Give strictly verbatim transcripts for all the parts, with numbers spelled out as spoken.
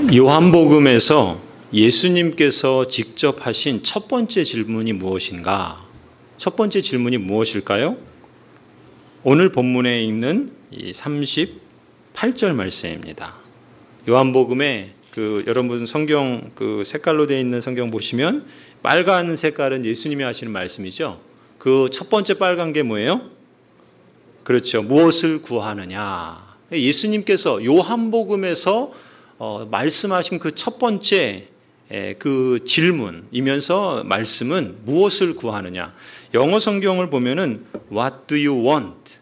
요한복음에서 예수님께서 직접 하신 첫 번째 질문이 무엇인가? 첫 번째 질문이 무엇일까요? 오늘 본문에 있는 이 삼십팔 절 말씀입니다. 요한복음에 그 여러분 성경 그 색깔로 되어 있는 성경 보시면 빨간 색깔은 예수님이 하시는 말씀이죠. 그 첫 번째 빨간 게 뭐예요? 그렇죠. 무엇을 구하느냐? 예수님께서 요한복음에서 어, 말씀하신 그 첫 번째 에, 그 질문이면서 말씀은 무엇을 구하느냐? 영어 성경을 보면은 What do you want?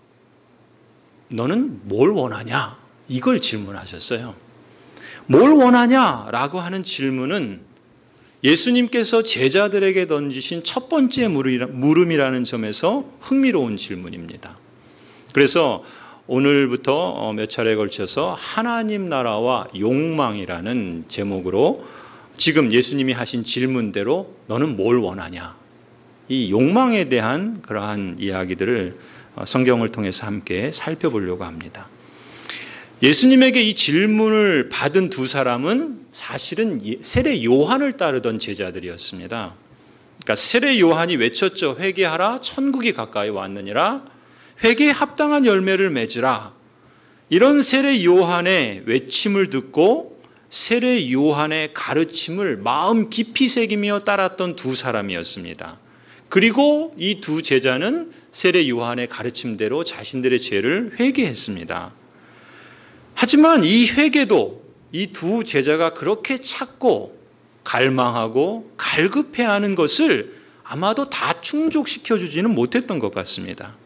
너는 뭘 원하냐? 이걸 질문하셨어요. 뭘 원하냐라고 하는 질문은 예수님께서 제자들에게 던지신 첫 번째 물음이라는 점에서 흥미로운 질문입니다. 그래서 오늘부터 몇 차례에 걸쳐서 하나님 나라와 욕망이라는 제목으로 지금 예수님이 하신 질문대로 너는 뭘 원하냐? 이 욕망에 대한 그러한 이야기들을 성경을 통해서 함께 살펴보려고 합니다. 예수님에게 이 질문을 받은 두 사람은 사실은 세례 요한을 따르던 제자들이었습니다. 그러니까 세례 요한이 외쳤죠. 회개하라, 천국이 가까이 왔느니라. 회개에 합당한 열매를 맺으라. 이런 세례 요한의 외침을 듣고 세례 요한의 가르침을 마음 깊이 새기며 따랐던 두 사람이었습니다. 그리고 이 두 제자는 세례 요한의 가르침대로 자신들의 죄를 회개했습니다. 하지만 이 회개도 이 두 제자가 그렇게 찾고 갈망하고 갈급해하는 것을 아마도 다 충족시켜 주지는 못했던 것 같습니다.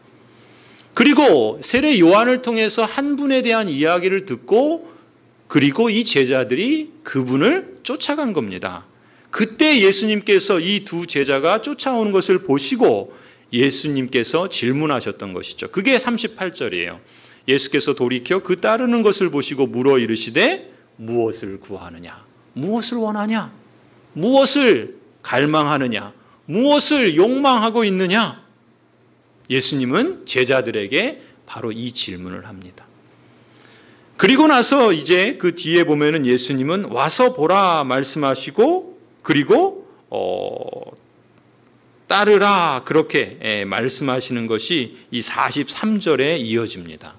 그리고 세례 요한을 통해서 한 분에 대한 이야기를 듣고 그리고 이 제자들이 그분을 쫓아간 겁니다. 그때 예수님께서 이 두 제자가 쫓아오는 것을 보시고 예수님께서 질문하셨던 것이죠. 그게 삼십팔 절이에요. 예수께서 돌이켜 그 따르는 것을 보시고 물어 이르시되 무엇을 구하느냐? 무엇을 원하냐? 무엇을 갈망하느냐? 무엇을 욕망하고 있느냐? 예수님은 제자들에게 바로 이 질문을 합니다. 그리고 나서 이제 그 뒤에 보면은 예수님은 와서 보라 말씀하시고 그리고 어, 따르라 그렇게 예, 말씀하시는 것이 이 사십삼 절에 이어집니다.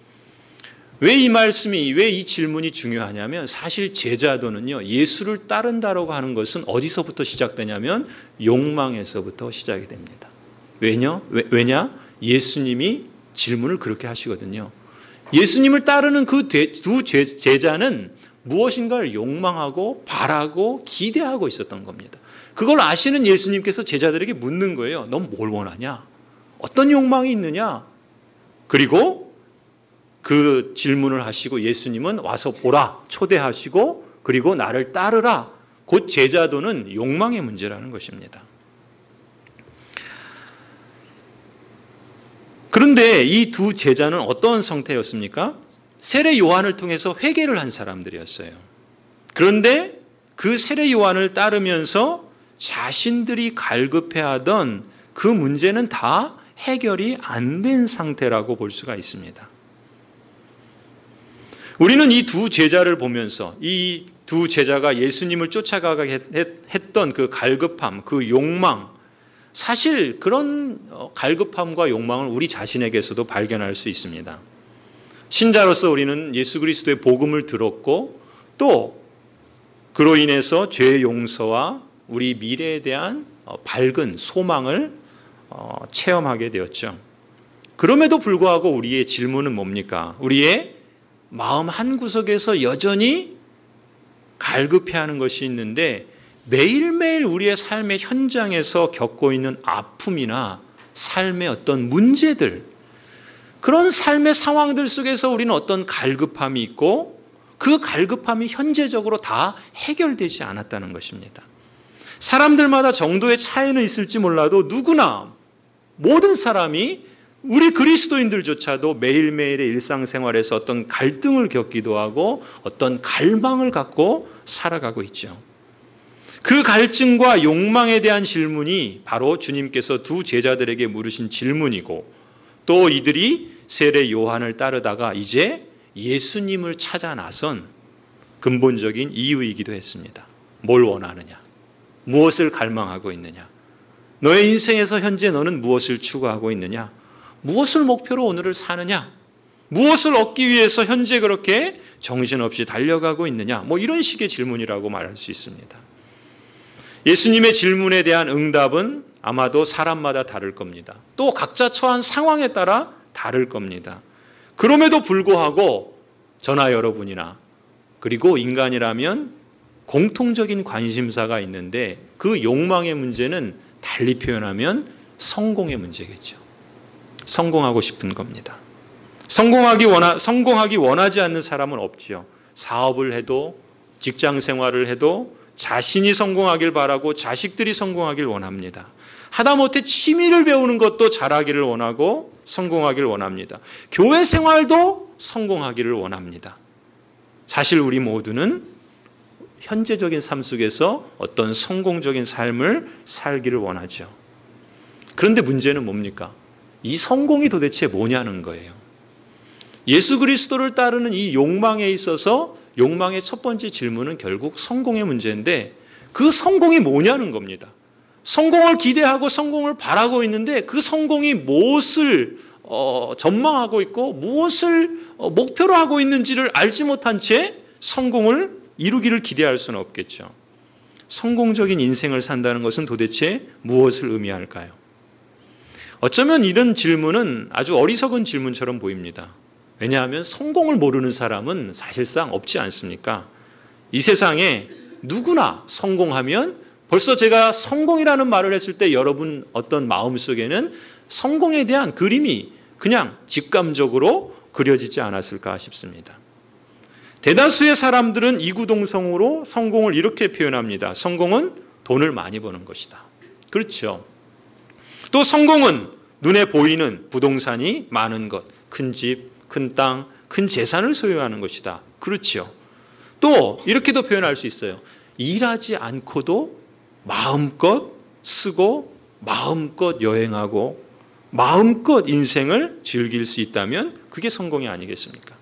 왜 이 말씀이 왜 이 질문이 중요하냐면 사실 제자도는요 예수를 따른다라고 하는 것은 어디서부터 시작되냐면 욕망에서부터 시작이 됩니다. 왜냐? 왜냐? 예수님이 질문을 그렇게 하시거든요. 예수님을 따르는 그 두 제자는 무엇인가를 욕망하고 바라고 기대하고 있었던 겁니다. 그걸 아시는 예수님께서 제자들에게 묻는 거예요. 넌 뭘 원하냐? 어떤 욕망이 있느냐? 그리고 그 질문을 하시고 예수님은 와서 보라 초대하시고 그리고 나를 따르라. 곧 제자도는 욕망의 문제라는 것입니다. 그런데 이 두 제자는 어떤 상태였습니까? 세례 요한을 통해서 회개를 한 사람들이었어요. 그런데 그 세례 요한을 따르면서 자신들이 갈급해하던 그 문제는 다 해결이 안 된 상태라고 볼 수가 있습니다. 우리는 이 두 제자를 보면서 이 두 제자가 예수님을 쫓아가게 했던 그 갈급함, 그 욕망, 사실 그런 갈급함과 욕망을 우리 자신에게서도 발견할 수 있습니다. 신자로서 우리는 예수 그리스도의 복음을 들었고 또 그로 인해서 죄의 용서와 우리 미래에 대한 밝은 소망을 체험하게 되었죠. 그럼에도 불구하고 우리의 질문은 뭡니까? 우리의 마음 한구석에서 여전히 갈급해하는 것이 있는데 매일매일 우리의 삶의 현장에서 겪고 있는 아픔이나 삶의 어떤 문제들, 그런 삶의 상황들 속에서 우리는 어떤 갈급함이 있고 그 갈급함이 현재적으로 다 해결되지 않았다는 것입니다. 사람들마다 정도의 차이는 있을지 몰라도 누구나 모든 사람이 우리 그리스도인들조차도 매일매일의 일상생활에서 어떤 갈등을 겪기도 하고 어떤 갈망을 갖고 살아가고 있죠. 그 갈증과 욕망에 대한 질문이 바로 주님께서 두 제자들에게 물으신 질문이고 또 이들이 세례 요한을 따르다가 이제 예수님을 찾아 나선 근본적인 이유이기도 했습니다. 뭘 원하느냐? 무엇을 갈망하고 있느냐? 너의 인생에서 현재 너는 무엇을 추구하고 있느냐? 무엇을 목표로 오늘을 사느냐? 무엇을 얻기 위해서 현재 그렇게 정신없이 달려가고 있느냐? 뭐 이런 식의 질문이라고 말할 수 있습니다. 예수님의 질문에 대한 응답은 아마도 사람마다 다를 겁니다. 또 각자 처한 상황에 따라 다를 겁니다. 그럼에도 불구하고 저나 여러분이나 그리고 인간이라면 공통적인 관심사가 있는데 그 욕망의 문제는 달리 표현하면 성공의 문제겠죠. 성공하고 싶은 겁니다. 성공하기 원하, 성공하기 원하지 않는 사람은 없지요. 사업을 해도 직장 생활을 해도 자신이 성공하길 바라고 자식들이 성공하길 원합니다. 하다못해 취미를 배우는 것도 잘하기를 원하고 성공하기를 원합니다. 교회 생활도 성공하기를 원합니다. 사실 우리 모두는 현재적인 삶 속에서 어떤 성공적인 삶을 살기를 원하죠. 그런데 문제는 뭡니까? 이 성공이 도대체 뭐냐는 거예요. 예수 그리스도를 따르는 이 욕망에 있어서 욕망의 첫 번째 질문은 결국 성공의 문제인데 그 성공이 뭐냐는 겁니다. 성공을 기대하고 성공을 바라고 있는데 그 성공이 무엇을 어, 전망하고 있고 무엇을 어, 목표로 하고 있는지를 알지 못한 채 성공을 이루기를 기대할 수는 없겠죠. 성공적인 인생을 산다는 것은 도대체 무엇을 의미할까요? 어쩌면 이런 질문은 아주 어리석은 질문처럼 보입니다. 왜냐하면 성공을 모르는 사람은 사실상 없지 않습니까? 이 세상에 누구나 성공하면 벌써 제가 성공이라는 말을 했을 때 여러분 어떤 마음속에는 성공에 대한 그림이 그냥 직감적으로 그려지지 않았을까 싶습니다. 대다수의 사람들은 이구동성으로 성공을 이렇게 표현합니다. 성공은 돈을 많이 버는 것이다. 그렇죠. 또 성공은 눈에 보이는 부동산이 많은 것, 큰 집, 큰 땅, 큰 재산을 소유하는 것이다. 그렇죠. 또 이렇게도 표현할 수 있어요. 일하지 않고도 마음껏 쓰고 마음껏 여행하고 마음껏 인생을 즐길 수 있다면 그게 성공이 아니겠습니까?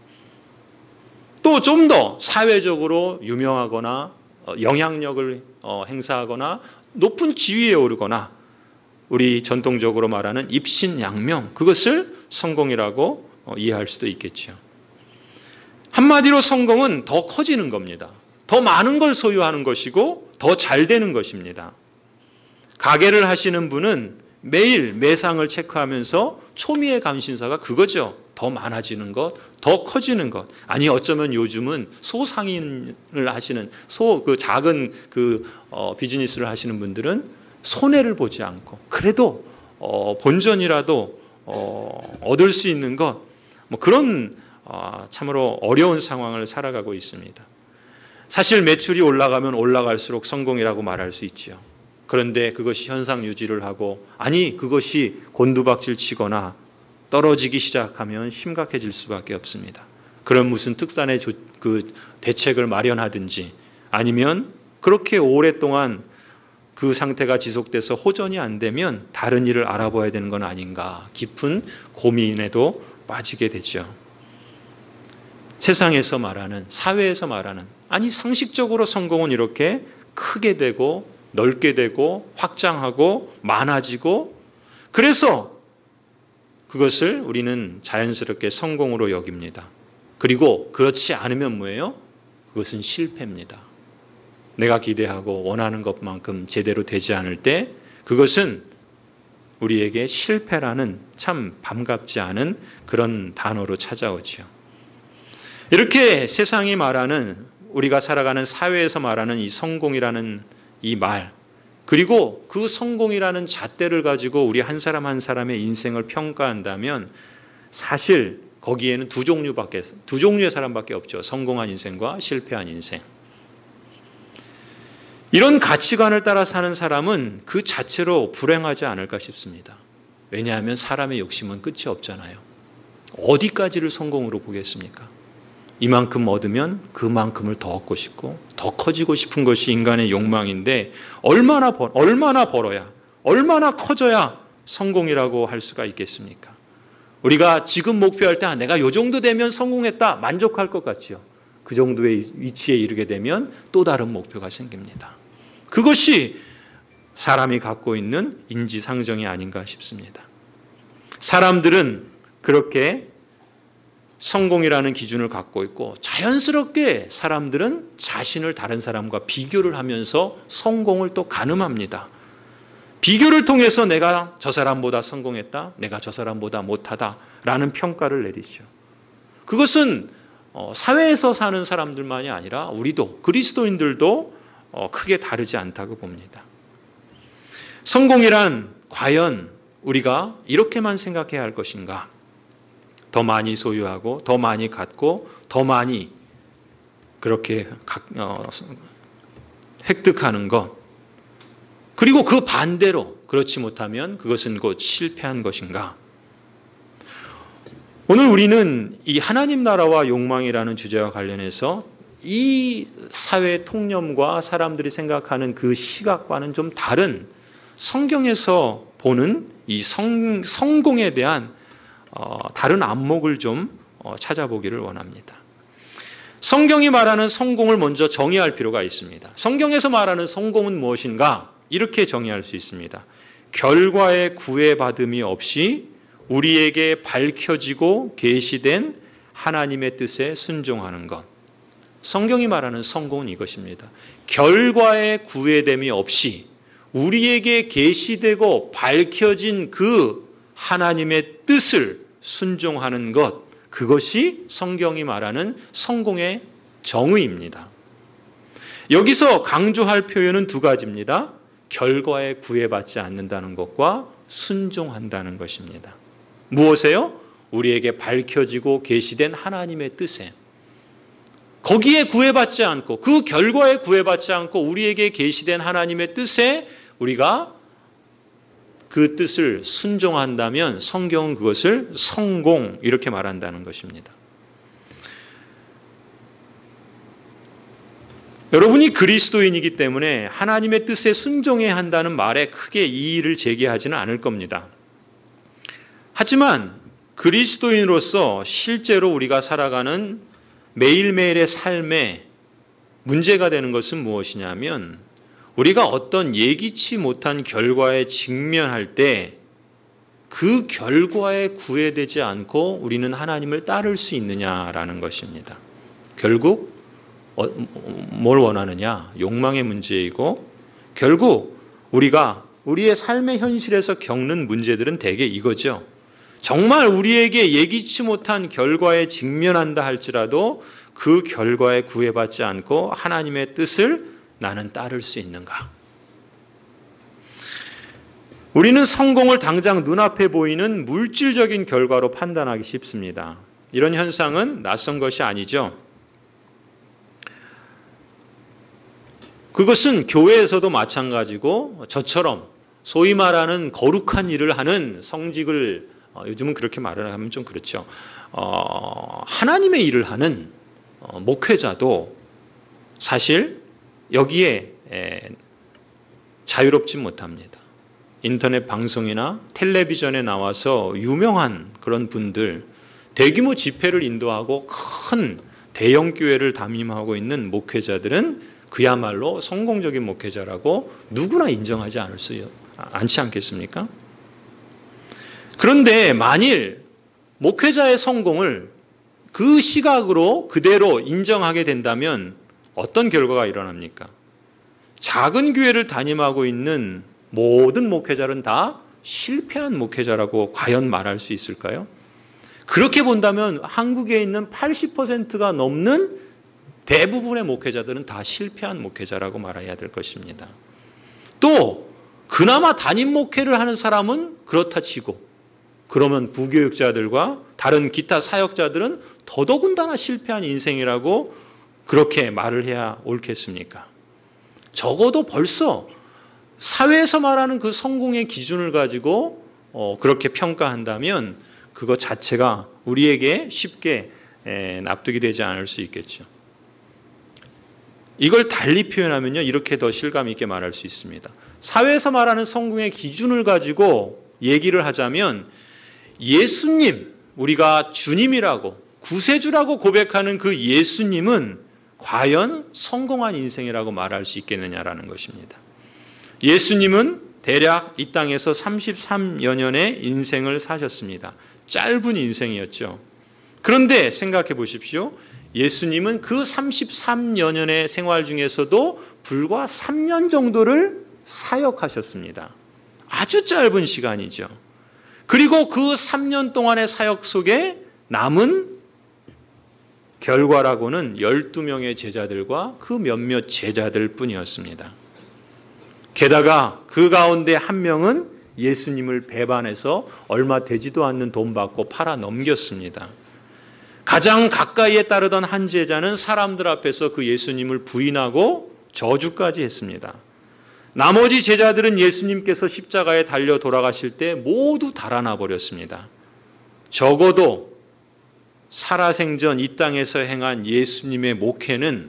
또 좀 더 사회적으로 유명하거나 영향력을 행사하거나 높은 지위에 오르거나 우리 전통적으로 말하는 입신양명, 그것을 성공이라고 이해할 수도 있겠죠. 한마디로 성공은 더 커지는 겁니다. 더 많은 걸 소유하는 것이고 더 잘 되는 것입니다. 가게를 하시는 분은 매일 매상을 체크하면서 초미의 관심사가 그거죠. 더 많아지는 것, 더 커지는 것. 아니 어쩌면 요즘은 소상인을 하시는 소 그 작은 그 어, 비즈니스를 하시는 분들은 손해를 보지 않고 그래도 어, 본전이라도 어, 얻을 수 있는 것, 뭐 그런 어, 참으로 어려운 상황을 살아가고 있습니다. 사실 매출이 올라가면 올라갈수록 성공이라고 말할 수 있죠. 그런데 그것이 현상 유지를 하고 아니 그것이 곤두박질 치거나 떨어지기 시작하면 심각해질 수밖에 없습니다. 그런 무슨 특단의 조, 그 대책을 마련하든지 아니면 그렇게 오랫동안 그 상태가 지속돼서 호전이 안 되면 다른 일을 알아봐야 되는 건 아닌가 깊은 고민에도 빠지게 되죠. 세상에서 말하는 사회에서 말하는 아니 상식적으로 성공은 이렇게 크게 되고 넓게 되고 확장하고 많아지고 그래서 그것을 우리는 자연스럽게 성공으로 여깁니다. 그리고 그렇지 않으면 뭐예요? 그것은 실패입니다. 내가 기대하고 원하는 것만큼 제대로 되지 않을 때 그것은 우리에게 실패라는 참 반갑지 않은 그런 단어로 찾아오죠. 이렇게 세상이 말하는 우리가 살아가는 사회에서 말하는 이 성공이라는 이 말 그리고 그 성공이라는 잣대를 가지고 우리 한 사람 한 사람의 인생을 평가한다면 사실 거기에는 두 종류밖에 두 종류의 사람밖에 없죠. 성공한 인생과 실패한 인생. 이런 가치관을 따라 사는 사람은 그 자체로 불행하지 않을까 싶습니다. 왜냐하면 사람의 욕심은 끝이 없잖아요. 어디까지를 성공으로 보겠습니까? 이만큼 얻으면 그만큼을 더 얻고 싶고 더 커지고 싶은 것이 인간의 욕망인데 얼마나 벌, 얼마나 벌어야 얼마나 커져야 성공이라고 할 수가 있겠습니까? 우리가 지금 목표할 때 내가 이 정도 되면 성공했다 만족할 것 같지요. 그 정도의 위치에 이르게 되면 또 다른 목표가 생깁니다. 그것이 사람이 갖고 있는 인지상정이 아닌가 싶습니다. 사람들은 그렇게 성공이라는 기준을 갖고 있고 자연스럽게 사람들은 자신을 다른 사람과 비교를 하면서 성공을 또 가늠합니다. 비교를 통해서 내가 저 사람보다 성공했다, 내가 저 사람보다 못하다라는 평가를 내리죠. 그것은 사회에서 사는 사람들만이 아니라 우리도, 그리스도인들도 크게 다르지 않다고 봅니다. 성공이란 과연 우리가 이렇게만 생각해야 할 것인가? 더 많이 소유하고 더 많이 갖고 더 많이 그렇게 어, 획득하는 것, 그리고 그 반대로 그렇지 못하면 그것은 곧 실패한 것인가? 오늘 우리는 이 하나님 나라와 욕망이라는 주제와 관련해서 이 사회 통념과 사람들이 생각하는 그 시각과는 좀 다른 성경에서 보는 이 성, 성공에 대한 어, 다른 안목을 좀 어, 찾아보기를 원합니다. 성경이 말하는 성공을 먼저 정의할 필요가 있습니다. 성경에서 말하는 성공은 무엇인가? 이렇게 정의할 수 있습니다. 결과의 구애받음이 없이 우리에게 밝혀지고 계시된 하나님의 뜻에 순종하는 것. 성경이 말하는 성공은 이것입니다. 결과의 구애됨이 없이 우리에게 계시되고 밝혀진 그 하나님의 뜻을 순종하는 것, 그것이 성경이 말하는 성공의 정의입니다. 여기서 강조할 표현은 두 가지입니다. 결과에 구애받지 않는다는 것과 순종한다는 것입니다. 무엇에요? 우리에게 밝혀지고 계시된 하나님의 뜻에. 거기에 구애받지 않고, 그 결과에 구애받지 않고 우리에게 계시된 하나님의 뜻에 우리가 그 뜻을 순종한다면 성경은 그것을 성공, 이렇게 말한다는 것입니다. 여러분이 그리스도인이기 때문에 하나님의 뜻에 순종해야 한다는 말에 크게 이의를 제기하지는 않을 겁니다. 하지만 그리스도인으로서 실제로 우리가 살아가는 매일매일의 삶에 문제가 되는 것은 무엇이냐면, 우리가 어떤 예기치 못한 결과에 직면할 때 그 결과에 구애되지 않고 우리는 하나님을 따를 수 있느냐라는 것입니다. 결국 뭘 원하느냐? 욕망의 문제이고, 결국 우리가 우리의 삶의 현실에서 겪는 문제들은 대개 이거죠. 정말 우리에게 예기치 못한 결과에 직면한다 할지라도 그 결과에 구애받지 않고 하나님의 뜻을 나는 따를 수 있는가? 우리는 성공을 당장 눈앞에 보이는 물질적인 결과로 판단하기 쉽습니다. 이런 현상은 낯선 것이 아니죠. 그것은 교회에서도 마찬가지고, 저처럼 소위 말하는 거룩한 일을 하는 성직을, 요즘은 그렇게 말을 하면 좀 그렇죠. 어, 하나님의 일을 하는 목회자도 사실 여기에 자유롭지 못합니다. 인터넷 방송이나 텔레비전에 나와서 유명한 그런 분들, 대규모 집회를 인도하고 큰 대형 교회를 담임하고 있는 목회자들은 그야말로 성공적인 목회자라고 누구나 인정하지 않을 수 않지 않겠습니까? 그런데 만일 목회자의 성공을 그 시각으로 그대로 인정하게 된다면 어떤 결과가 일어납니까? 작은 교회를 담임하고 있는 모든 목회자는 다 실패한 목회자라고 과연 말할 수 있을까요? 그렇게 본다면 한국에 있는 팔십 퍼센트가 넘는 대부분의 목회자들은 다 실패한 목회자라고 말해야 될 것입니다. 또 그나마 담임 목회를 하는 사람은 그렇다 치고, 그러면 부교육자들과 다른 기타 사역자들은 더더군다나 실패한 인생이라고 그렇게 말을 해야 옳겠습니까? 적어도 벌써 사회에서 말하는 그 성공의 기준을 가지고 어, 그렇게 평가한다면 그것 자체가 우리에게 쉽게 에, 납득이 되지 않을 수 있겠죠. 이걸 달리 표현하면요, 이렇게 더 실감 있게 말할 수 있습니다. 사회에서 말하는 성공의 기준을 가지고 얘기를 하자면, 예수님, 우리가 주님이라고 구세주라고 고백하는 그 예수님은 과연 성공한 인생이라고 말할 수 있겠느냐라는 것입니다. 예수님은 대략 이 땅에서 삼십삼여 년의 인생을 사셨습니다. 짧은 인생이었죠. 그런데 생각해 보십시오. 예수님은 그 삼십삼여 년의 생활 중에서도 불과 삼 년 정도를 사역하셨습니다. 아주 짧은 시간이죠. 그리고 그 삼 년 동안의 사역 속에 남은 결과라고는 열두 명의 제자들과 그 몇몇 제자들 뿐이었습니다. 게다가 그 가운데 한 명은 예수님을 배반해서 얼마 되지도 않는 돈 받고 팔아 넘겼습니다. 가장 가까이에 따르던 한 제자는 사람들 앞에서 그 예수님을 부인하고 저주까지 했습니다. 나머지 제자들은 예수님께서 십자가에 달려 돌아가실 때 모두 달아나 버렸습니다. 적어도 살아생전 이 땅에서 행한 예수님의 목회는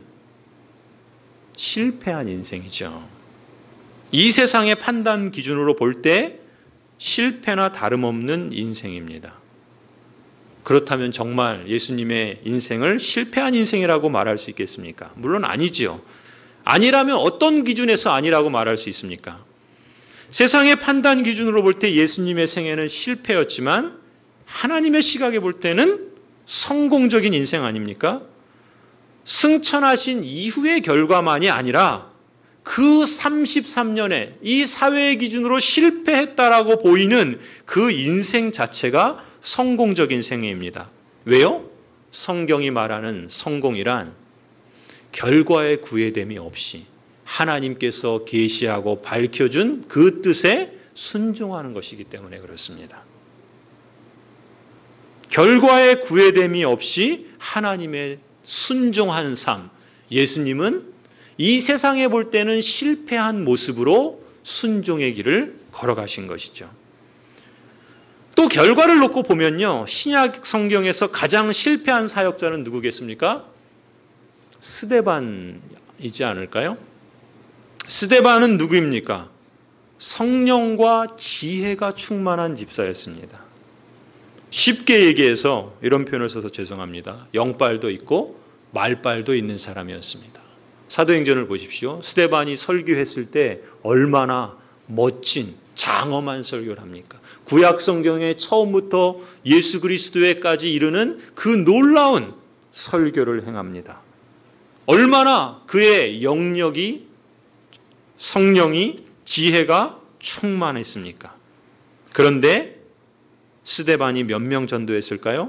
실패한 인생이죠. 이 세상의 판단 기준으로 볼 때 실패나 다름없는 인생입니다. 그렇다면 정말 예수님의 인생을 실패한 인생이라고 말할 수 있겠습니까? 물론 아니지요. 아니라면 어떤 기준에서 아니라고 말할 수 있습니까? 세상의 판단 기준으로 볼 때 예수님의 생애는 실패였지만 하나님의 시각에 볼 때는 성공적인 인생 아닙니까? 승천하신 이후의 결과만이 아니라 그 삼십삼 년에 이 사회의 기준으로 실패했다라고 보이는 그 인생 자체가 성공적인 생애입니다. 왜요? 성경이 말하는 성공이란 결과의 구애됨이 없이 하나님께서 계시하고 밝혀준 그 뜻에 순종하는 것이기 때문에 그렇습니다. 결과의 구애됨이 없이 하나님의 순종한 삶, 예수님은 이 세상에 볼 때는 실패한 모습으로 순종의 길을 걸어가신 것이죠. 또 결과를 놓고 보면요, 신약 성경에서 가장 실패한 사역자는 누구겠습니까? 스데반이지 않을까요? 스데반은 누구입니까? 성령과 지혜가 충만한 집사였습니다. 쉽게 얘기해서 이런 표현을 써서 죄송합니다. 영빨도 있고 말빨도 있는 사람이었습니다. 사도행전을 보십시오. 스데반이 설교했을 때 얼마나 멋진 장엄한 설교를 합니까? 구약 성경의 처음부터 예수 그리스도에까지 이르는 그 놀라운 설교를 행합니다. 얼마나 그의 영역이, 성령이, 지혜가 충만했습니까? 그런데 스데반이 몇 명 전도했을까요?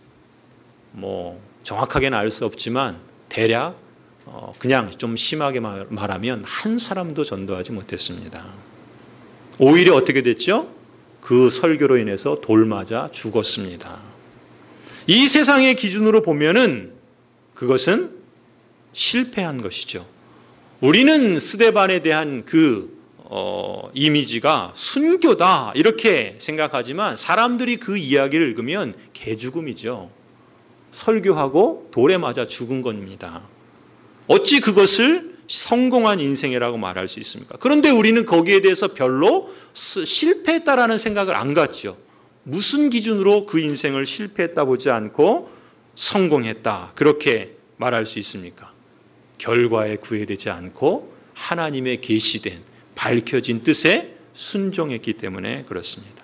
뭐 정확하게는 알 수 없지만 대략 어 그냥 좀 심하게 말하면 한 사람도 전도하지 못했습니다. 오히려 어떻게 됐죠? 그 설교로 인해서 돌 맞아 죽었습니다. 이 세상의 기준으로 보면은 그것은 실패한 것이죠. 우리는 스데반에 대한 그 어, 이미지가 순교다 이렇게 생각하지만 사람들이 그 이야기를 읽으면 개죽음이죠. 설교하고 돌에 맞아 죽은 겁니다. 어찌 그것을 성공한 인생이라고 말할 수 있습니까? 그런데 우리는 거기에 대해서 별로 실패했다라는 생각을 안 갖죠. 무슨 기준으로 그 인생을 실패했다 보지 않고 성공했다 그렇게 말할 수 있습니까? 결과에 구애되지 않고 하나님의 계시된 밝혀진 뜻에 순종했기 때문에 그렇습니다.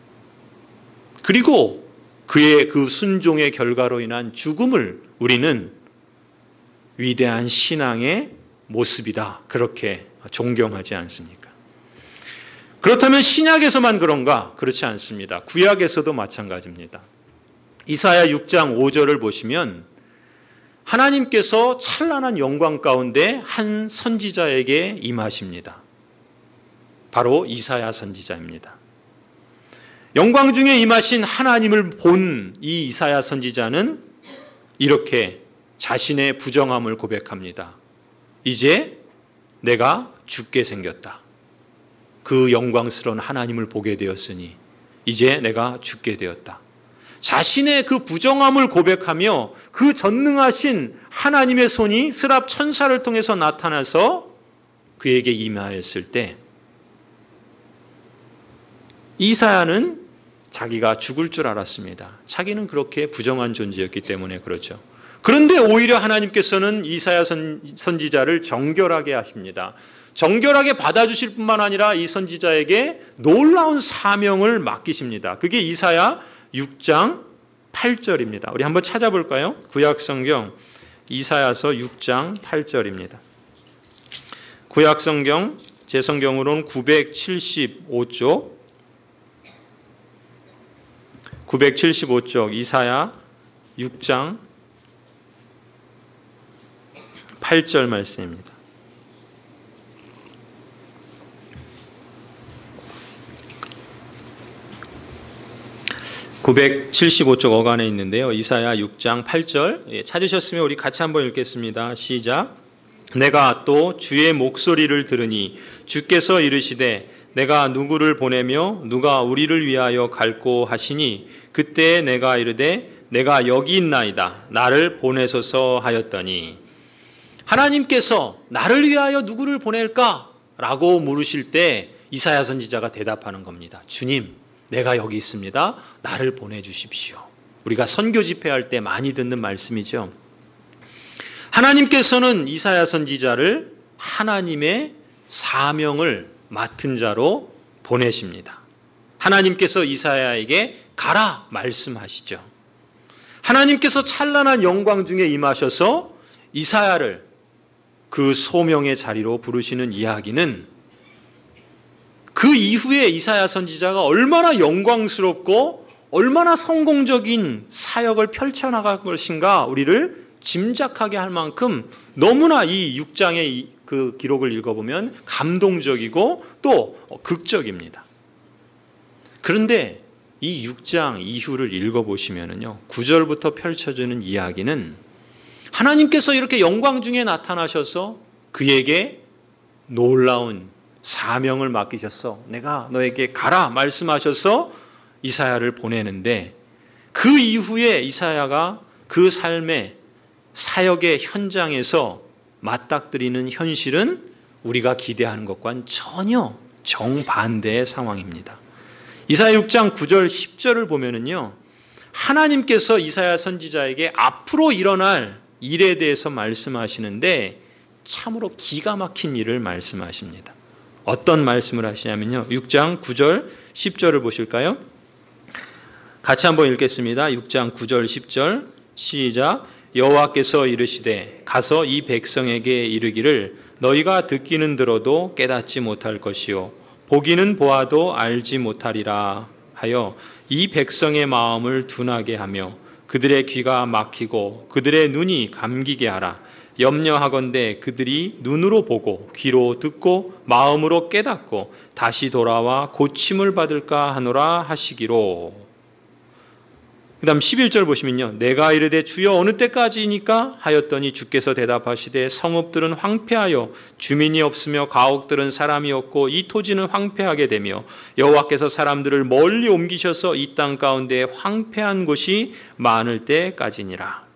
그리고 그의 그 순종의 결과로 인한 죽음을 우리는 위대한 신앙의 모습이다 그렇게 존경하지 않습니까? 그렇다면 신약에서만 그런가? 그렇지 않습니다. 구약에서도 마찬가지입니다. 이사야 육 장 오 절을 보시면 하나님께서 찬란한 영광 가운데 한 선지자에게 임하십니다. 바로 이사야 선지자입니다. 영광 중에 임하신 하나님을 본 이 이사야 선지자는 이렇게 자신의 부정함을 고백합니다. 이제 내가 죽게 생겼다. 그 영광스러운 하나님을 보게 되었으니 이제 내가 죽게 되었다. 자신의 그 부정함을 고백하며 그 전능하신 하나님의 손이 스랍 천사를 통해서 나타나서 그에게 임하였을 때 이사야는 자기가 죽을 줄 알았습니다. 자기는 그렇게 부정한 존재였기 때문에 그렇죠. 그런데 오히려 하나님께서는 이사야 선지자를 정결하게 하십니다. 정결하게 받아주실 뿐만 아니라 이 선지자에게 놀라운 사명을 맡기십니다. 그게 이사야 육 장 팔 절입니다. 우리 한번 찾아볼까요? 구약성경 이사야서 육 장 팔 절입니다. 구약성경 제 성경으로는 구백칠십오 쪽 구백칠십오 쪽 이사야 육 장 팔 절 말씀입니다. 구백칠십오 쪽 어간에 있는데요. 이사야 육 장 팔 절 찾으셨으면 우리 같이 한번 읽겠습니다. 시작. 내가 또 주의 목소리를 들으니 주께서 이르시되 내가 누구를 보내며 누가 우리를 위하여 갈꼬 하시니 그때 내가 이르되 내가 여기 있나이다 나를 보내소서 하였더니 하나님께서 나를 위하여 누구를 보낼까? 라고 물으실 때 이사야 선지자가 대답하는 겁니다. 주님 내가 여기 있습니다. 나를 보내주십시오. 우리가 선교 집회할 때 많이 듣는 말씀이죠. 하나님께서는 이사야 선지자를 하나님의 사명을 맡은 자로 보내십니다. 하나님께서 이사야에게 가라 말씀하시죠. 하나님께서 찬란한 영광 중에 임하셔서 이사야를 그 소명의 자리로 부르시는 이야기는 그 이후에 이사야 선지자가 얼마나 영광스럽고 얼마나 성공적인 사역을 펼쳐나갈 것인가 우리를 짐작하게 할 만큼 너무나 이 육 장의 그 기록을 읽어보면 감동적이고 또 극적입니다. 그런데 이 육 장 이후를 읽어보시면요, 구 절부터 펼쳐지는 이야기는 하나님께서 이렇게 영광 중에 나타나셔서 그에게 놀라운 사명을 맡기셨어. 내가 너에게 가라 말씀하셔서 이사야를 보내는데 그 이후에 이사야가 그 삶의 사역의 현장에서 맞닥뜨리는 현실은 우리가 기대하는 것과는 전혀 정반대의 상황입니다. 이사야 육 장 구 절 십 절을 보면은요, 하나님께서 이사야 선지자에게 앞으로 일어날 일에 대해서 말씀하시는데 참으로 기가 막힌 일을 말씀하십니다. 어떤 말씀을 하시냐면요, 육 장 구 절 십 절을 보실까요? 같이 한번 읽겠습니다. 육 장 구 절 십 절 시작. 여호와께서 이르시되 가서 이 백성에게 이르기를 너희가 듣기는 들어도 깨닫지 못할 것이요 보기는 보아도 알지 못하리라 하여 이 백성의 마음을 둔하게 하며 그들의 귀가 막히고 그들의 눈이 감기게 하라. 염려하건대 그들이 눈으로 보고 귀로 듣고 마음으로 깨닫고 다시 돌아와 고침을 받을까 하노라 하시기로. 그 다음 십일 절 보시면요, 내가 이르되 주여 어느 때까지니까 하였더니 주께서 대답하시되 성읍들은 황폐하여 주민이 없으며 가옥들은 사람이 없고 이 토지는 황폐하게 되며 여호와께서 사람들을 멀리 옮기셔서 이 땅 가운데 황폐한 곳이 많을 때까지니라.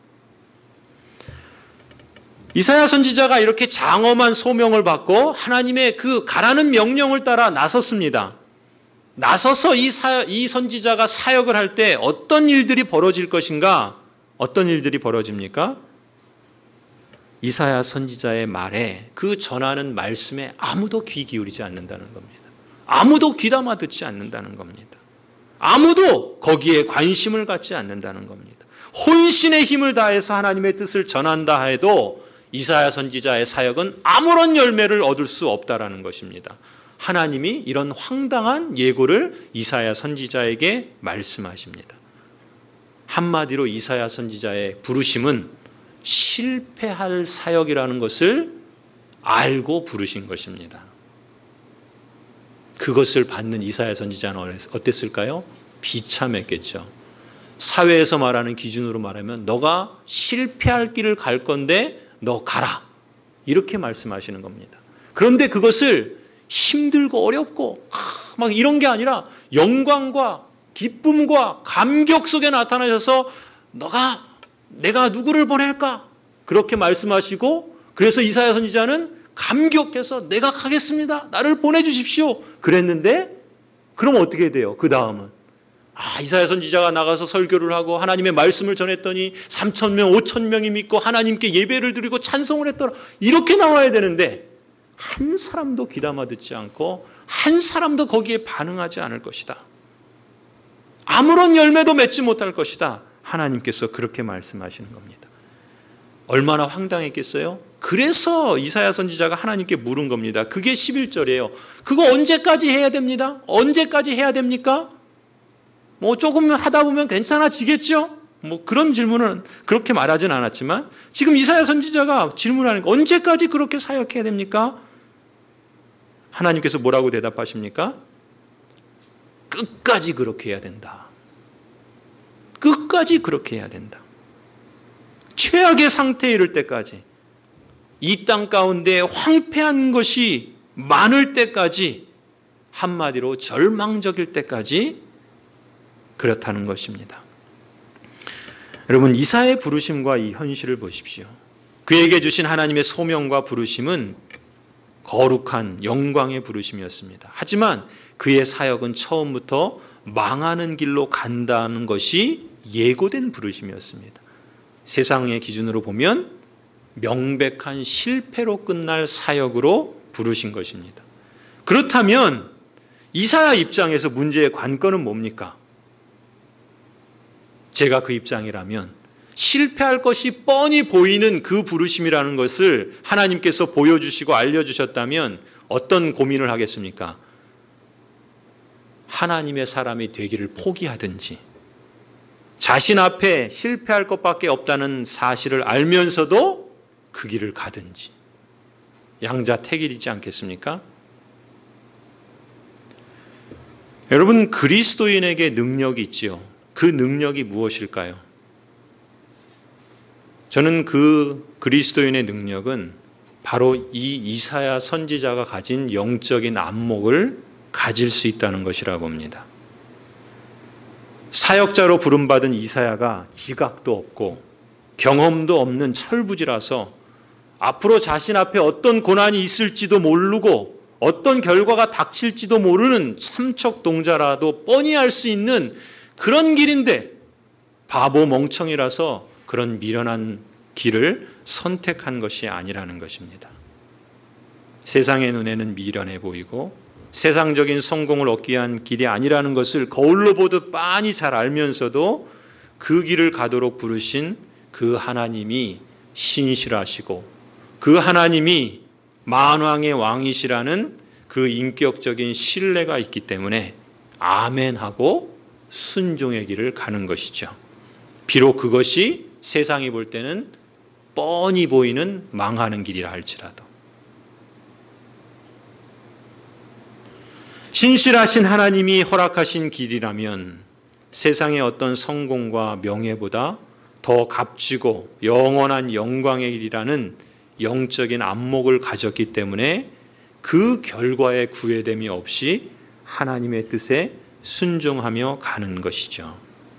이사야 선지자가 이렇게 장엄한 소명을 받고 하나님의 그 가라는 명령을 따라 나섰습니다. 나서서 이, 사, 이 선지자가 사역을 할 때 어떤 일들이 벌어질 것인가? 어떤 일들이 벌어집니까? 이사야 선지자의 말에, 그 전하는 말씀에 아무도 귀 기울이지 않는다는 겁니다. 아무도 귀담아 듣지 않는다는 겁니다. 아무도 거기에 관심을 갖지 않는다는 겁니다. 혼신의 힘을 다해서 하나님의 뜻을 전한다 해도 이사야 선지자의 사역은 아무런 열매를 얻을 수 없다라는 것입니다. 하나님이 이런 황당한 예고를 이사야 선지자에게 말씀하십니다. 한마디로 이사야 선지자의 부르심은 실패할 사역이라는 것을 알고 부르신 것입니다. 그것을 받는 이사야 선지자는 어땠을까요? 비참했겠죠. 사회에서 말하는 기준으로 말하면 너가 실패할 길을 갈 건데 너 가라, 이렇게 말씀하시는 겁니다. 그런데 그것을 힘들고 어렵고 막 이런 게 아니라 영광과 기쁨과 감격 속에 나타나셔서 너가 내가 누구를 보낼까? 그렇게 말씀하시고, 그래서 이사야 선지자는 감격해서 내가 가겠습니다. 나를 보내주십시오. 그랬는데 그럼 어떻게 돼요? 그 다음은 아, 이사야 선지자가 나가서 설교를 하고 하나님의 말씀을 전했더니 삼천 명, 오천 명이 믿고 하나님께 예배를 드리고 찬송을 했더라. 이렇게 나와야 되는데 한 사람도 귀담아 듣지 않고 한 사람도 거기에 반응하지 않을 것이다. 아무런 열매도 맺지 못할 것이다. 하나님께서 그렇게 말씀하시는 겁니다. 얼마나 황당했겠어요? 그래서 이사야 선지자가 하나님께 물은 겁니다. 그게 십일 절이에요. 그거 언제까지 해야 됩니다? 언제까지 해야 됩니까? 뭐 조금 하다 보면 괜찮아지겠죠? 뭐 그런 질문은 그렇게 말하진 않았지만 지금 이사야 선지자가 질문하는 거 언제까지 그렇게 사역해야 됩니까? 하나님께서 뭐라고 대답하십니까? 끝까지 그렇게 해야 된다. 끝까지 그렇게 해야 된다. 최악의 상태에 이를 때까지, 이 땅 가운데 황폐한 것이 많을 때까지, 한마디로 절망적일 때까지 그렇다는 것입니다. 여러분, 이사야의 부르심과 이 현실을 보십시오. 그에게 주신 하나님의 소명과 부르심은 거룩한 영광의 부르심이었습니다. 하지만 그의 사역은 처음부터 망하는 길로 간다는 것이 예고된 부르심이었습니다. 세상의 기준으로 보면 명백한 실패로 끝날 사역으로 부르신 것입니다. 그렇다면 이사야 입장에서 문제의 관건은 뭡니까? 제가 그 입장이라면 실패할 것이 뻔히 보이는 그 부르심이라는 것을 하나님께서 보여주시고 알려주셨다면 어떤 고민을 하겠습니까? 하나님의 사람이 되기를 포기하든지, 자신 앞에 실패할 것밖에 없다는 사실을 알면서도 그 길을 가든지, 양자택일이지 않겠습니까? 여러분, 그리스도인에게 능력이 있지요. 그 능력이 무엇일까요? 저는 그 그리스도인의 능력은 바로 이 이사야 선지자가 가진 영적인 안목을 가질 수 있다는 것이라 봅니다. 사역자로 부름받은 이사야가 지각도 없고 경험도 없는 철부지라서 앞으로 자신 앞에 어떤 고난이 있을지도 모르고 어떤 결과가 닥칠지도 모르는 참척동자라도 뻔히 알 수 있는 그런 길인데 바보 멍청이라서 그런 미련한 길을 선택한 것이 아니라는 것입니다. 세상의 눈에는 미련해 보이고 세상적인 성공을 얻기 위한 길이 아니라는 것을 거울로 보듯 빤히 잘 알면서도 그 길을 가도록 부르신 그 하나님이 신실하시고 그 하나님이 만왕의 왕이시라는 그 인격적인 신뢰가 있기 때문에 아멘하고 순종의 길을 가는 것이죠. 비록 그것이 세상이 볼 때는 뻔히 보이는 망하는 길이라 할지라도. 신실하신 하나님이 허락하신 길이라면 세상의 어떤 성공과 명예보다 더 값지고 영원한 영광의 길이라는 영적인 안목을 가졌기 때문에 그 결과에 구애됨이 없이 하나님의 뜻에 순종하며 가는 것이죠.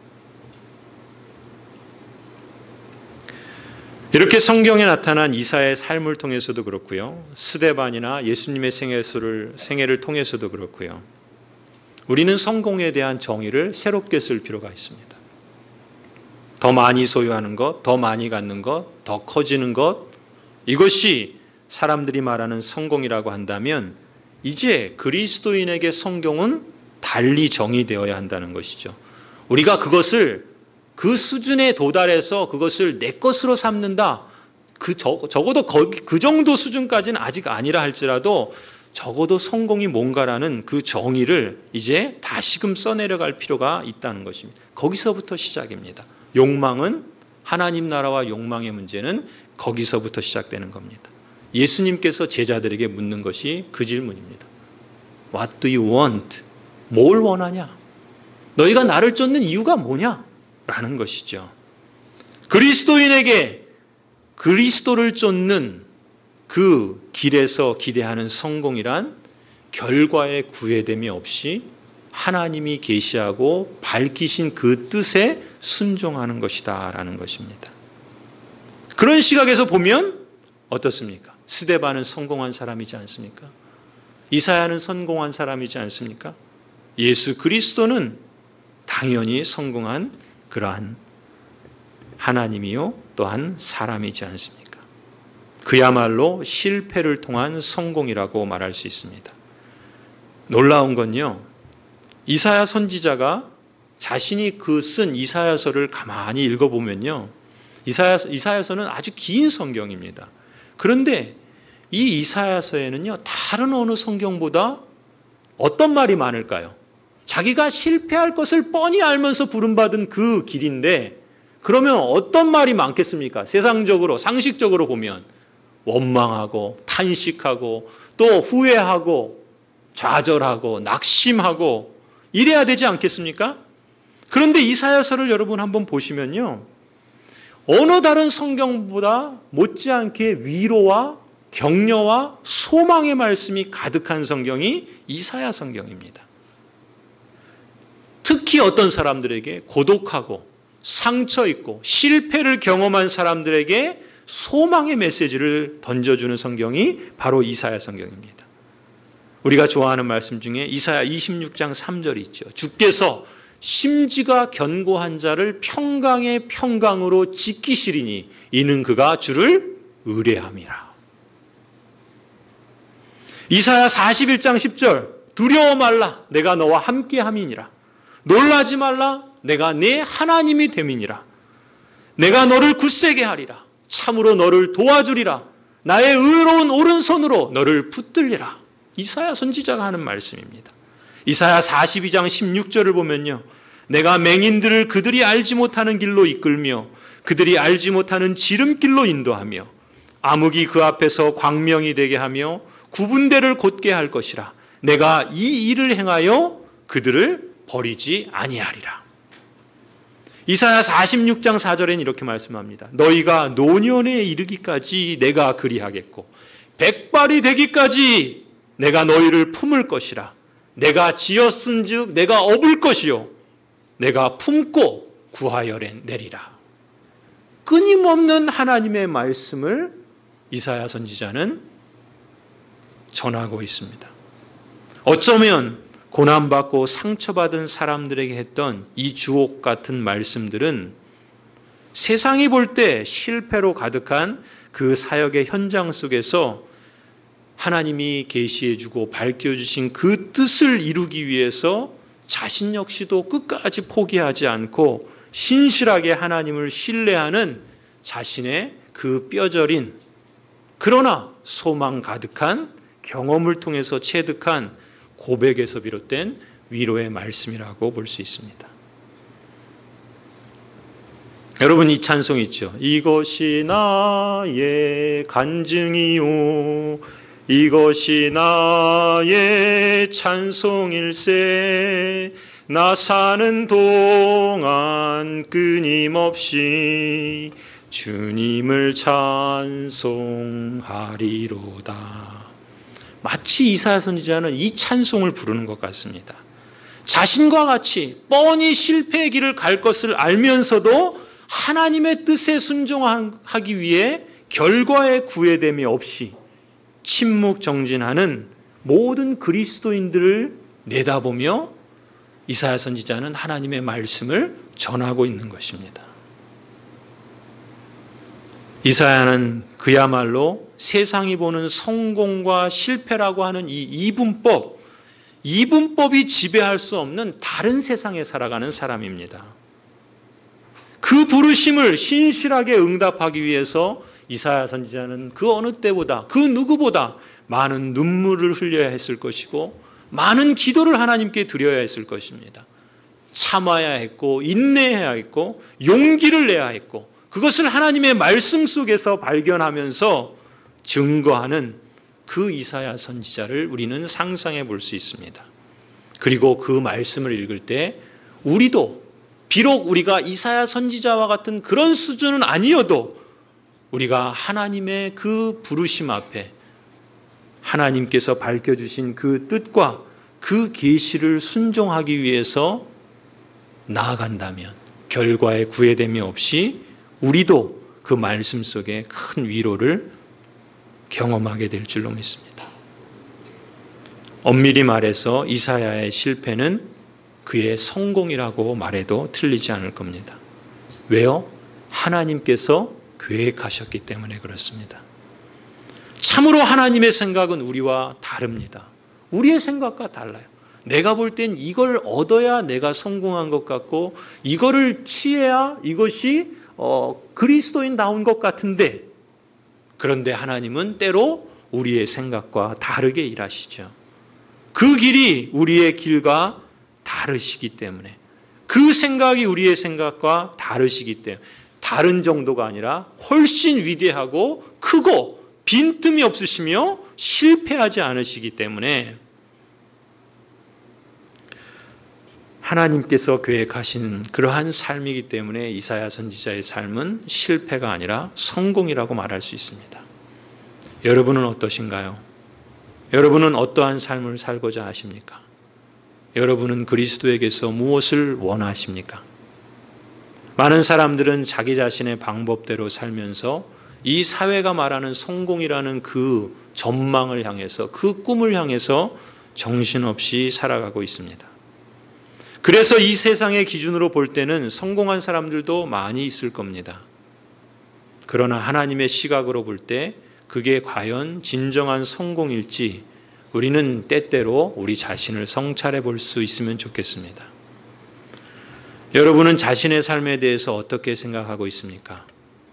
이렇게 성경에 나타난 이사야의 삶을 통해서도 그렇고요. 스데반이나 예수님의 생애를, 생애를 통해서도 그렇고요. 우리는 성공에 대한 정의를 새롭게 쓸 필요가 있습니다. 더 많이 소유하는 것, 더 많이 갖는 것, 더 커지는 것, 이것이 사람들이 말하는 성공이라고 한다면 이제 그리스도인에게 성공은 달리 정의되어야 한다는 것이죠. 우리가 그것을 그 수준에 도달해서 그것을 내 것으로 삼는다. 그 적, 적어도 거기, 그 정도 수준까지는 아직 아니라 할지라도 적어도 성공이 뭔가라는 그 정의를 이제 다시금 써내려갈 필요가 있다는 것입니다. 거기서부터 시작입니다. 욕망은 하나님 나라와 욕망의 문제는 거기서부터 시작되는 겁니다. 예수님께서 제자들에게 묻는 것이 그 질문입니다. What do you want? 뭘 원하냐? 너희가 나를 쫓는 이유가 뭐냐? 라는 것이죠. 그리스도인에게 그리스도를 쫓는 그 길에서 기대하는 성공이란 결과에 구애됨이 없이 하나님이 계시하고 밝히신 그 뜻에 순종하는 것이다 라는 것입니다. 그런 시각에서 보면 어떻습니까? 스데반은 성공한 사람이지 않습니까? 이사야는 성공한 사람이지 않습니까? 예수 그리스도는 당연히 성공한 그러한 하나님이요 또한 사람이지 않습니까? 그야말로 실패를 통한 성공이라고 말할 수 있습니다. 놀라운 건요, 이사야 선지자가 자신이 그 쓴 이사야서를 가만히 읽어보면요, 이사야, 이사야서는 아주 긴 성경입니다. 그런데 이 이사야서에는요, 다른 어느 성경보다 어떤 말이 많을까요? 자기가 실패할 것을 뻔히 알면서 부름받은 그 길인데, 그러면 어떤 말이 많겠습니까? 세상적으로, 상식적으로 보면 원망하고 탄식하고 또 후회하고 좌절하고 낙심하고 이래야 되지 않겠습니까? 그런데 이사야서를 여러분 한번 보시면요, 어느 다른 성경보다 못지않게 위로와 격려와 소망의 말씀이 가득한 성경이 이사야 성경입니다. 특히 어떤 사람들에게 고독하고 상처 있고 실패를 경험한 사람들에게 소망의 메시지를 던져주는 성경이 바로 이사야 성경입니다. 우리가 좋아하는 말씀 중에 이사야 이십육 장 삼 절이 있죠. 주께서 심지가 견고한 자를 평강의 평강으로 지키시리니 이는 그가 주를 의뢰함이라. 이사야 사십일 장 십 절 두려워 말라 내가 너와 함께함이니라. 놀라지 말라 내가 네 하나님이 됨이니라. 내가 너를 굳세게 하리라. 참으로 너를 도와주리라. 나의 의로운 오른손으로 너를 붙들리라. 이사야 선지자가 하는 말씀입니다. 이사야 사십이 장 십육 절을 보면요, 내가 맹인들을 그들이 알지 못하는 길로 이끌며 그들이 알지 못하는 지름길로 인도하며 암흑이 그 앞에서 광명이 되게 하며 구분대를 곧게 할 것이라. 내가 이 일을 행하여 그들을 버리지 아니하리라. 이사야 사십육 장 사 절에는 이렇게 말씀합니다. 너희가 노년에 이르기까지 내가 그리하겠고 백발이 되기까지 내가 너희를 품을 것이라. 내가 지었은 즉 내가 업을 것이요 내가 품고 구하여 내리라. 끊임없는 하나님의 말씀을 이사야 선지자는 전하고 있습니다. 어쩌면 고난받고 상처받은 사람들에게 했던 이 주옥 같은 말씀들은 세상이 볼 때 실패로 가득한 그 사역의 현장 속에서 하나님이 계시해주고 밝혀주신 그 뜻을 이루기 위해서 자신 역시도 끝까지 포기하지 않고 신실하게 하나님을 신뢰하는 자신의 그 뼈저린 그러나 소망 가득한 경험을 통해서 체득한 고백에서 비롯된 위로의 말씀이라고 볼 수 있습니다. 여러분, 이 찬송 있죠. 이것이 나의 간증이요 이것이 나의 찬송일세 나 사는 동안 끊임없이 주님을 찬송하리로다. 마치 이사야 선지자는 이 찬송을 부르는 것 같습니다. 자신과 같이 뻔히 실패의 길을 갈 것을 알면서도 하나님의 뜻에 순종하기 위해 결과의 구애됨이 없이 침묵정진하는 모든 그리스도인들을 내다보며 이사야 선지자는 하나님의 말씀을 전하고 있는 것입니다. 이사야는 그야말로 세상이 보는 성공과 실패라고 하는 이 이분법, 이분법이 지배할 수 없는 다른 세상에 살아가는 사람입니다. 그 부르심을 신실하게 응답하기 위해서 이사야 선지자는 그 어느 때보다 그 누구보다 많은 눈물을 흘려야 했을 것이고 많은 기도를 하나님께 드려야 했을 것입니다. 참아야 했고 인내해야 했고 용기를 내야 했고 그것을 하나님의 말씀 속에서 발견하면서 증거하는 그 이사야 선지자를 우리는 상상해 볼 수 있습니다. 그리고 그 말씀을 읽을 때 우리도 비록 우리가 이사야 선지자와 같은 그런 수준은 아니어도 우리가 하나님의 그 부르심 앞에 하나님께서 밝혀주신 그 뜻과 그 계시를 순종하기 위해서 나아간다면 결과에 구애됨이 없이 우리도 그 말씀 속에 큰 위로를 경험하게 될 줄로 믿습니다. 엄밀히 말해서 이사야의 실패는 그의 성공이라고 말해도 틀리지 않을 겁니다. 왜요? 하나님께서 계획하셨기 때문에 그렇습니다. 참으로 하나님의 생각은 우리와 다릅니다. 우리의 생각과 달라요. 내가 볼 땐 이걸 얻어야 내가 성공한 것 같고 이거를 취해야 이것이 어, 그리스도인다운 것 같은데, 그런데 하나님은 때로 우리의 생각과 다르게 일하시죠. 그 길이 우리의 길과 다르시기 때문에, 그 생각이 우리의 생각과 다르시기 때문에, 다른 정도가 아니라 훨씬 위대하고 크고 빈틈이 없으시며 실패하지 않으시기 때문에 하나님께서 계획하신 그러한 삶이기 때문에 이사야 선지자의 삶은 실패가 아니라 성공이라고 말할 수 있습니다. 여러분은 어떠신가요? 여러분은 어떠한 삶을 살고자 하십니까? 여러분은 그리스도에게서 무엇을 원하십니까? 많은 사람들은 자기 자신의 방법대로 살면서 이 사회가 말하는 성공이라는 그 전망을 향해서, 그 꿈을 향해서 정신없이 살아가고 있습니다. 그래서 이 세상의 기준으로 볼 때는 성공한 사람들도 많이 있을 겁니다. 그러나 하나님의 시각으로 볼 때 그게 과연 진정한 성공일지 우리는 때때로 우리 자신을 성찰해 볼 수 있으면 좋겠습니다. 여러분은 자신의 삶에 대해서 어떻게 생각하고 있습니까?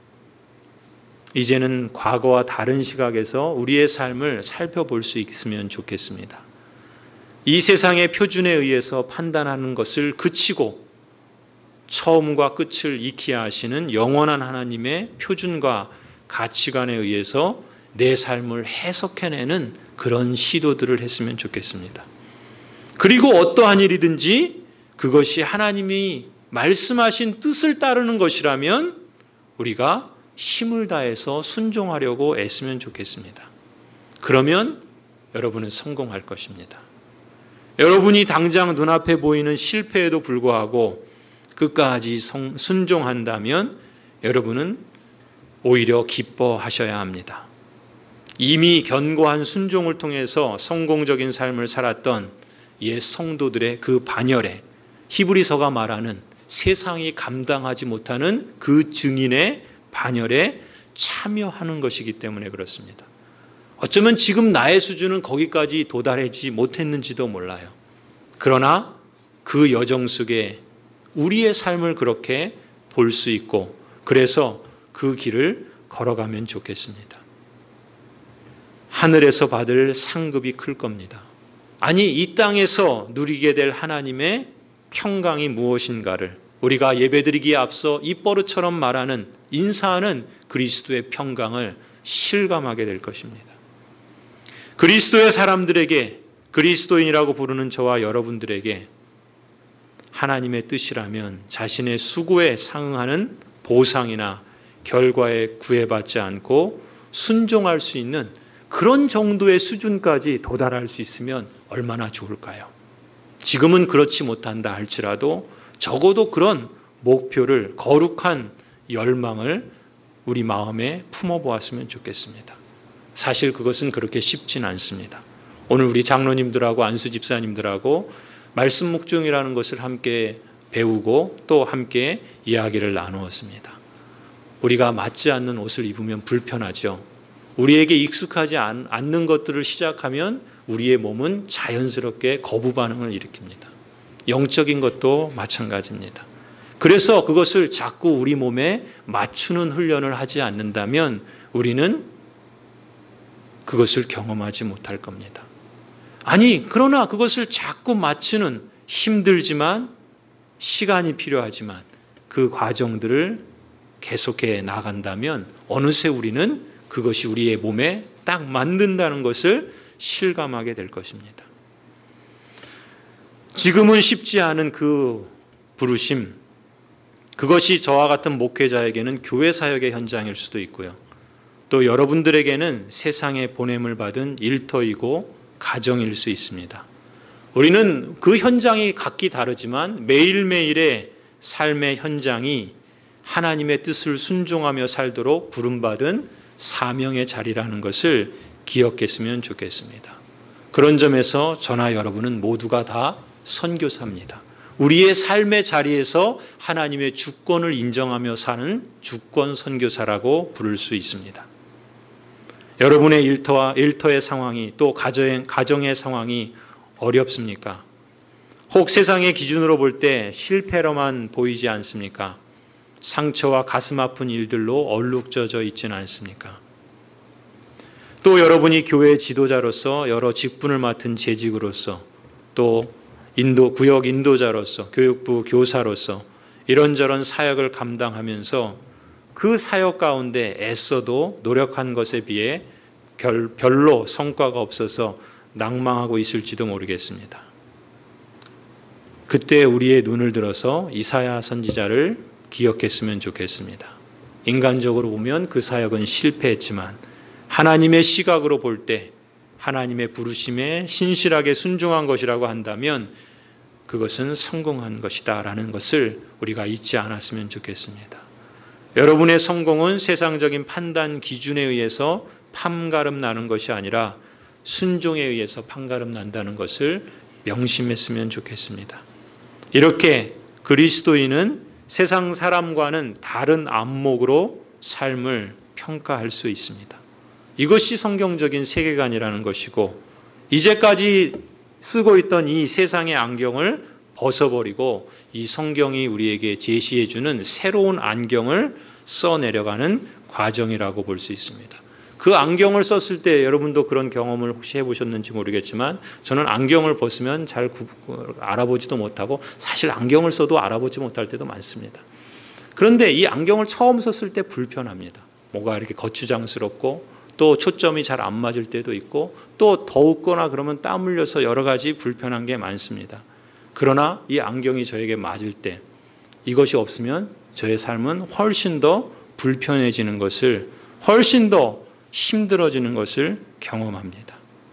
이제는 과거와 다른 시각에서 우리의 삶을 살펴볼 수 있으면 좋겠습니다. 이 세상의 표준에 의해서 판단하는 것을 그치고 처음과 끝을 익히 아시는 영원한 하나님의 표준과 가치관에 의해서 내 삶을 해석해내는 그런 시도들을 했으면 좋겠습니다. 그리고 어떠한 일이든지 그것이 하나님이 말씀하신 뜻을 따르는 것이라면 우리가 힘을 다해서 순종하려고 애쓰면 좋겠습니다. 그러면 여러분은 성공할 것입니다. 여러분이 당장 눈앞에 보이는 실패에도 불구하고 끝까지 성, 순종한다면 여러분은 오히려 기뻐하셔야 합니다. 이미 견고한 순종을 통해서 성공적인 삶을 살았던 옛 성도들의 그 반열에 히브리서가 말하는 세상이 감당하지 못하는 그 증인의 반열에 참여하는 것이기 때문에 그렇습니다. 어쩌면 지금 나의 수준은 거기까지 도달하지 못했는지도 몰라요. 그러나 그 여정 속에 우리의 삶을 그렇게 볼 수 있고, 그래서 그 길을 걸어가면 좋겠습니다. 하늘에서 받을 상급이 클 겁니다. 아니, 이 땅에서 누리게 될 하나님의 평강이 무엇인가를 우리가 예배드리기에 앞서 입버릇처럼 말하는, 인사하는 그리스도의 평강을 실감하게 될 것입니다. 그리스도의 사람들에게, 그리스도인이라고 부르는 저와 여러분들에게 하나님의 뜻이라면 자신의 수고에 상응하는 보상이나 결과에 구애받지 않고 순종할 수 있는 그런 정도의 수준까지 도달할 수 있으면 얼마나 좋을까요? 지금은 그렇지 못한다 할지라도 적어도 그런 목표를, 거룩한 열망을 우리 마음에 품어보았으면 좋겠습니다. 사실 그것은 그렇게 쉽진 않습니다. 오늘 우리 장로님들하고 안수 집사님들하고 말씀 묵종이라는 것을 함께 배우고 또 함께 이야기를 나누었습니다. 우리가 맞지 않는 옷을 입으면 불편하죠. 우리에게 익숙하지 않는 것들을 시작하면 우리의 몸은 자연스럽게 거부 반응을 일으킵니다. 영적인 것도 마찬가지입니다. 그래서 그것을 자꾸 우리 몸에 맞추는 훈련을 하지 않는다면 우리는 그것을 경험하지 못할 겁니다. 아니, 그러나 그것을 자꾸 맞추는, 힘들지만 시간이 필요하지만 그 과정들을 계속해 나간다면 어느새 우리는 그것이 우리의 몸에 딱 맞는다는 것을 실감하게 될 것입니다. 지금은 쉽지 않은 그 부르심, 그것이 저와 같은 목회자에게는 교회 사역의 현장일 수도 있고요. 또 여러분들에게는 세상에 보냄을 받은 일터이고 가정일 수 있습니다. 우리는 그 현장이 각기 다르지만 매일매일의 삶의 현장이 하나님의 뜻을 순종하며 살도록 부름받은 사명의 자리라는 것을 기억했으면 좋겠습니다. 그런 점에서 저나 여러분은 모두가 다 선교사입니다. 우리의 삶의 자리에서 하나님의 주권을 인정하며 사는 주권 선교사라고 부를 수 있습니다. 여러분의 일터와 일터의 상황이 또 가정, 가정의 상황이 어렵습니까? 혹 세상의 기준으로 볼 때 실패로만 보이지 않습니까? 상처와 가슴 아픈 일들로 얼룩져져 있지는 않습니까? 또 여러분이 교회 지도자로서 여러 직분을 맡은 재직으로서 또 인도 구역 인도자로서 교육부 교사로서 이런저런 사역을 감당하면서 그 사역 가운데 애써도 노력한 것에 비해 별로 성과가 없어서 낭망하고 있을지도 모르겠습니다. 그때 우리의 눈을 들어서 이사야 선지자를 기억했으면 좋겠습니다. 인간적으로 보면 그 사역은 실패했지만 하나님의 시각으로 볼 때 하나님의 부르심에 신실하게 순종한 것이라고 한다면 그것은 성공한 것이다라는 것을 우리가 잊지 않았으면 좋겠습니다. 여러분의 성공은 세상적인 판단 기준에 의해서 판가름 나는 것이 아니라 순종에 의해서 판가름 난다는 것을 명심했으면 좋겠습니다. 이렇게 그리스도인은 세상 사람과는 다른 안목으로 삶을 평가할 수 있습니다. 이것이 성경적인 세계관이라는 것이고 이제까지 쓰고 있던 이 세상의 안경을 벗어버리고 이 성경이 우리에게 제시해주는 새로운 안경을 써내려가는 과정이라고 볼 수 있습니다. 그 안경을 썼을 때 여러분도 그런 경험을 혹시 해보셨는지 모르겠지만 저는 안경을 벗으면 잘 구, 알아보지도 못하고 사실 안경을 써도 알아보지 못할 때도 많습니다. 그런데 이 안경을 처음 썼을 때 불편합니다. 뭐가 이렇게 거추장스럽고 또 초점이 잘 안 맞을 때도 있고 또 더웠거나 그러면 땀 흘려서 여러 가지 불편한 게 많습니다. 그러나 이 안경이 저에게 맞을 때 이것이 없으면 저의 삶은 훨씬 더 불편해지는 것을 훨씬 더 힘들어지는 것을 경험합니다.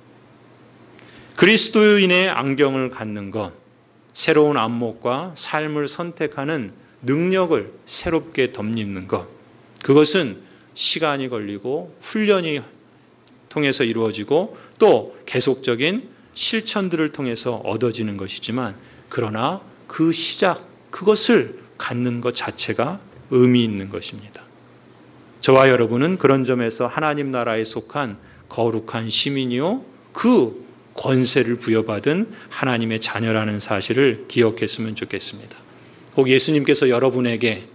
그리스도인의 안경을 갖는 것, 새로운 안목과 삶을 선택하는 능력을 새롭게 덧입는 것, 그것은 시간이 걸리고 훈련이 통해서 이루어지고 또 계속적인 실천들을 통해서 얻어지는 것이지만 그러나 그 시작, 그것을 갖는 것 자체가 의미 있는 것입니다. 저와 여러분은 그런 점에서 하나님 나라에 속한 거룩한 시민이요 그 권세를 부여받은 하나님의 자녀라는 사실을 기억했으면 좋겠습니다. 혹 예수님께서 여러분에게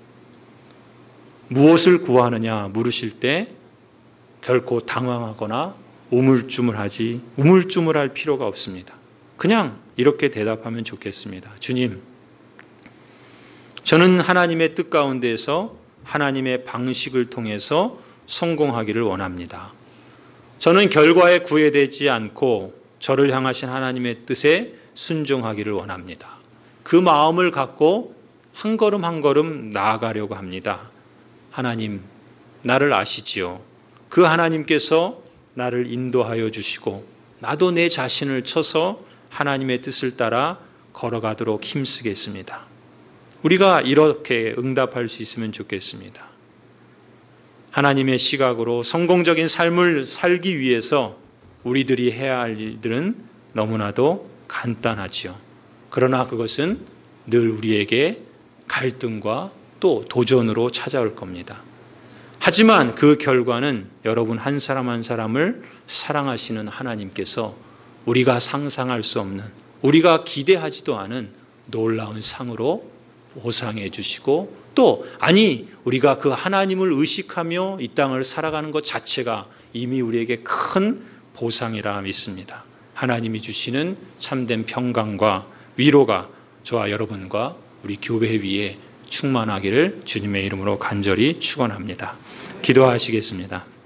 무엇을 구하느냐 물으실 때 결코 당황하거나 우물쭈물하지 우물쭈물할 필요가 없습니다. 그냥 이렇게 대답하면 좋겠습니다. 주님, 저는 하나님의 뜻 가운데에서 하나님의 방식을 통해서 성공하기를 원합니다. 저는 결과에 구애되지 않고 저를 향하신 하나님의 뜻에 순종하기를 원합니다. 그 마음을 갖고 한 걸음 한 걸음 나아가려고 합니다. 하나님, 나를 아시지요. 그 하나님께서 나를 인도하여 주시고 나도 내 자신을 쳐서 하나님의 뜻을 따라 걸어가도록 힘쓰겠습니다. 우리가 이렇게 응답할 수 있으면 좋겠습니다. 하나님의 시각으로 성공적인 삶을 살기 위해서 우리들이 해야 할 일들은 너무나도 간단하지요. 그러나 그것은 늘 우리에게 갈등과 또 도전으로 찾아올 겁니다. 하지만 그 결과는 여러분 한 사람 한 사람을 사랑하시는 하나님께서 우리가 상상할 수 없는, 우리가 기대하지도 않은 놀라운 상으로 보상해 주시고 또 아니 우리가 그 하나님을 의식하며 이 땅을 살아가는 것 자체가 이미 우리에게 큰 보상이라 믿습니다. 하나님이 주시는 참된 평강과 위로가 저와 여러분과 우리 교회 위에 충만하기를 주님의 이름으로 간절히 축원합니다. 기도하시겠습니다.